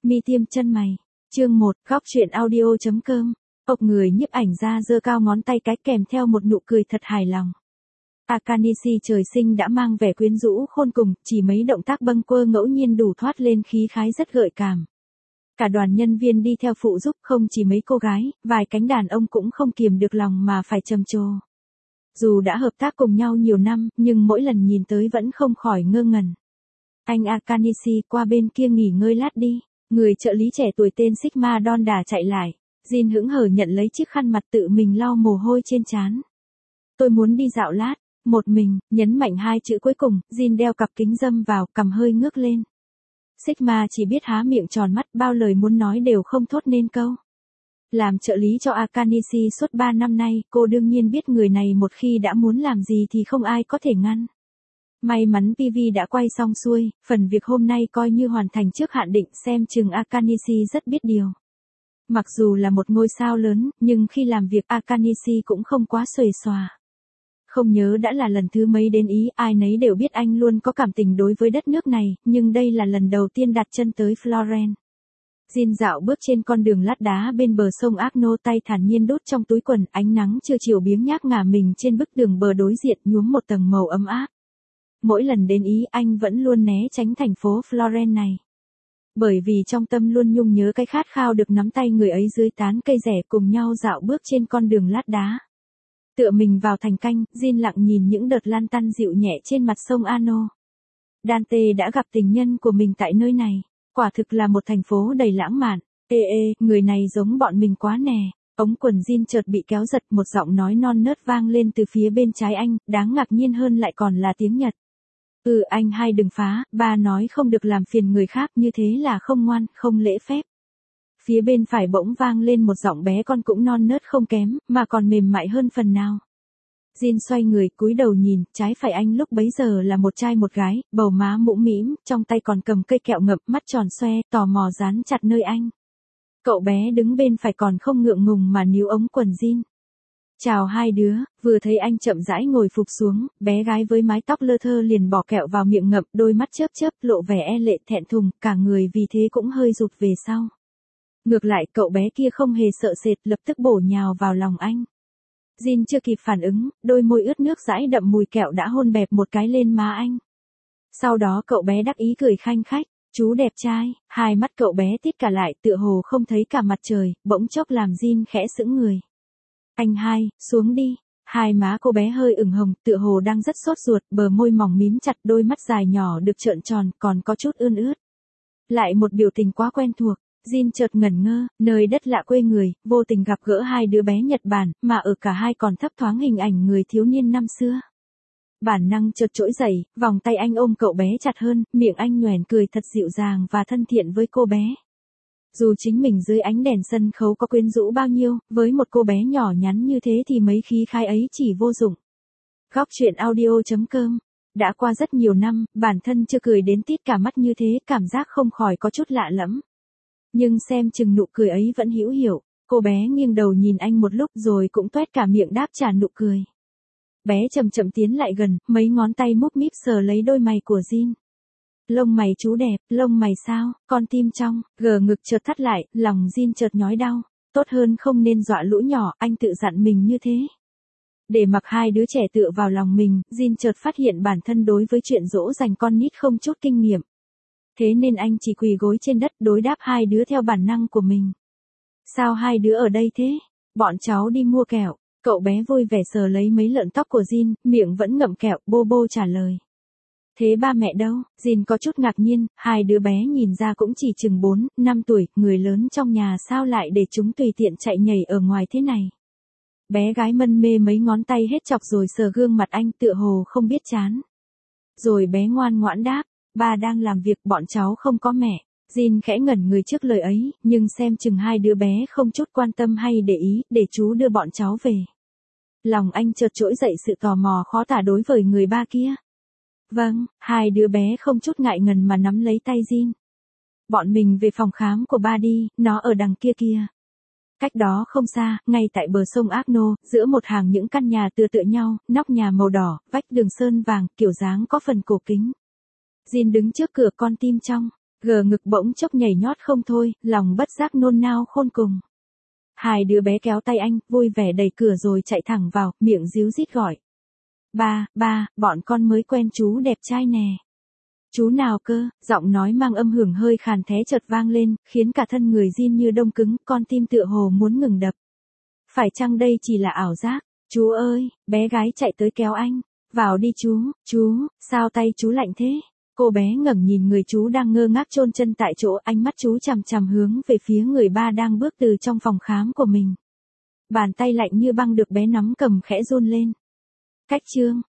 Mi tiêm chân mày. Chương 1, góc truyện audio.com. Ộc người nhiếp ảnh ra giơ cao ngón tay cái kèm theo một nụ cười thật hài lòng. Akanishi trời sinh đã mang vẻ quyến rũ khôn cùng, chỉ mấy động tác bâng quơ ngẫu nhiên đủ thoát lên khí khái rất gợi cảm. Cả đoàn nhân viên đi theo phụ giúp, không chỉ mấy cô gái, vài cánh đàn ông cũng không kiềm được lòng mà phải trầm trồ. Dù đã hợp tác cùng nhau nhiều năm, nhưng mỗi lần nhìn tới vẫn không khỏi ngơ ngẩn. Anh Akanishi, qua bên kia nghỉ ngơi lát đi. Người trợ lý trẻ tuổi tên Sigma đon đả chạy lại. Jin hững hờ nhận lấy chiếc khăn mặt tự mình lau mồ hôi trên trán. Tôi muốn đi dạo lát. Một mình, nhấn mạnh hai chữ cuối cùng, Jin đeo cặp kính râm vào, cằm hơi ngước lên. Sigma chỉ biết há miệng tròn mắt, bao lời muốn nói đều không thốt nên câu. Làm trợ lý cho Akanishi suốt 3 năm nay, cô đương nhiên biết người này một khi đã muốn làm gì thì không ai có thể ngăn. May mắn PV đã quay xong xuôi, phần việc hôm nay coi như hoàn thành trước hạn định, xem chừng Akanishi rất biết điều. Mặc dù là một ngôi sao lớn, nhưng khi làm việc Akanishi cũng không quá xuề xòa. Không nhớ đã là lần thứ mấy đến Ý, ai nấy đều biết anh luôn có cảm tình đối với đất nước này, nhưng đây là lần đầu tiên đặt chân tới Florence. Jin dạo bước trên con đường lát đá bên bờ sông Arno, tay thản nhiên đút trong túi quần, ánh nắng trưa chiều biếng nhác ngả mình trên bức tường bờ đối diện nhuốm một tầng màu ấm áp. Mỗi lần đến Ý anh vẫn luôn né tránh thành phố Florence này. Bởi vì trong tâm luôn nhung nhớ cái khát khao được nắm tay người ấy dưới tán cây rẻ cùng nhau dạo bước trên con đường lát đá. Tựa mình vào thành canh, Jin lặng nhìn những đợt lan tăn dịu nhẹ trên mặt sông Arno. Dante đã gặp tình nhân của mình tại nơi này. Quả thực là một thành phố đầy lãng mạn. Người này giống bọn mình quá nè. Ống quần Jin chợt bị kéo giật, một giọng nói non nớt vang lên từ phía bên trái anh, đáng ngạc nhiên hơn lại còn là tiếng Nhật. Anh hai đừng phá, ba nói không được làm phiền người khác, như thế là không ngoan, không lễ phép. Phía bên phải bỗng vang lên một giọng bé con cũng non nớt không kém, mà còn mềm mại hơn phần nào. Jin xoay người, cúi đầu nhìn, trái phải anh lúc bấy giờ là một trai một gái, bầu má mũm mĩm, trong tay còn cầm cây kẹo ngậm, mắt tròn xoe, tò mò dán chặt nơi anh. Cậu bé đứng bên phải còn không ngượng ngùng mà níu ống quần Jin. Chào hai đứa, vừa thấy anh chậm rãi ngồi phụp xuống, bé gái với mái tóc lơ thơ liền bỏ kẹo vào miệng ngậm, đôi mắt chớp chớp, lộ vẻ e lệ thẹn thùng, cả người vì thế cũng hơi rụt về sau. Ngược lại cậu bé kia không hề sợ sệt, lập tức bổ nhào vào lòng anh. Jin chưa kịp phản ứng, đôi môi ướt nước dãi đậm mùi kẹo đã hôn bẹp một cái lên má anh. Sau đó cậu bé đắc ý cười khanh khách, chú đẹp trai, hai mắt cậu bé tít cả lại tựa hồ không thấy cả mặt trời, bỗng chốc làm Jin khẽ sững người. Anh hai, xuống đi. Hai má cô bé hơi ửng hồng, tựa hồ đang rất sốt ruột, bờ môi mỏng mím chặt, đôi mắt dài nhỏ được trợn tròn, còn có chút ươn ướt. Lại một biểu tình quá quen thuộc. Jin chợt ngẩn ngơ, nơi đất lạ quê người, vô tình gặp gỡ hai đứa bé Nhật Bản, mà ở cả hai còn thấp thoáng hình ảnh người thiếu niên năm xưa. Bản năng chợt trỗi dậy, vòng tay anh ôm cậu bé chặt hơn, miệng anh nhoẻn cười thật dịu dàng và thân thiện với cô bé. Dù chính mình dưới ánh đèn sân khấu có quyến rũ bao nhiêu, với một cô bé nhỏ nhắn như thế thì mấy khí khái ấy chỉ vô dụng. Góc truyện audio.com. Đã qua rất nhiều năm, bản thân chưa cười đến tít cả mắt như thế, cảm giác không khỏi có chút lạ lẫm. Nhưng xem chừng nụ cười ấy vẫn hữu hiệu, cô bé nghiêng đầu nhìn anh một lúc rồi cũng toét cả miệng đáp trả nụ cười. Bé chậm chậm tiến lại gần, mấy ngón tay múp míp sờ lấy đôi mày của Jin. Lông mày chú đẹp, lông mày sao, con tim trong, gờ ngực chợt thắt lại, lòng Jin chợt nhói đau. Tốt hơn không nên dọa lũ nhỏ, anh tự dặn mình như thế. Để mặc hai đứa trẻ tựa vào lòng mình, Jin chợt phát hiện bản thân đối với chuyện dỗ dành con nít không chút kinh nghiệm. Thế nên anh chỉ quỳ gối trên đất đối đáp hai đứa theo bản năng của mình. Sao hai đứa ở đây thế? Bọn cháu đi mua kẹo. Cậu bé vui vẻ sờ lấy mấy lượn tóc của Jin, miệng vẫn ngậm kẹo, bô bô trả lời. Thế ba mẹ đâu? Jin có chút ngạc nhiên, hai đứa bé nhìn ra cũng chỉ chừng 4, 5 tuổi, người lớn trong nhà sao lại để chúng tùy tiện chạy nhảy ở ngoài thế này. Bé gái mân mê mấy ngón tay hết chọc rồi sờ gương mặt anh tựa hồ không biết chán. Rồi bé ngoan ngoãn đáp. Ba đang làm việc, bọn cháu không có mẹ. Jin khẽ ngẩn người trước lời ấy, nhưng xem chừng hai đứa bé không chút quan tâm hay để ý, để chú đưa bọn cháu về. Lòng anh chợt trỗi dậy sự tò mò khó tả đối với người ba kia. Vâng, hai đứa bé không chút ngại ngần mà nắm lấy tay Jin. Bọn mình về phòng khám của ba đi, nó ở đằng kia kia. Cách đó không xa, ngay tại bờ sông Arno, giữa một hàng những căn nhà tựa tựa nhau, nóc nhà màu đỏ, vách đường sơn vàng, kiểu dáng có phần cổ kính. Jin đứng trước cửa con tim trong. Gờ ngực bỗng chốc nhảy nhót không thôi, lòng bất giác nôn nao khôn cùng. Hai đứa bé kéo tay anh, vui vẻ đẩy cửa rồi chạy thẳng vào, miệng ríu rít gọi. Ba, bọn con mới quen chú đẹp trai nè. Chú nào cơ, giọng nói mang âm hưởng hơi khàn thé chợt vang lên, khiến cả thân người rin như đông cứng, con tim tựa hồ muốn ngừng đập. Phải chăng đây chỉ là ảo giác? Chú ơi, bé gái chạy tới kéo anh. Vào đi chú, sao tay chú lạnh thế? Cô bé ngẩng nhìn người chú đang ngơ ngác chôn chân tại chỗ, ánh mắt chú chằm chằm hướng về phía người ba đang bước từ trong phòng khám của mình. Bàn tay lạnh như băng được bé nắm cầm khẽ run lên. Cách chương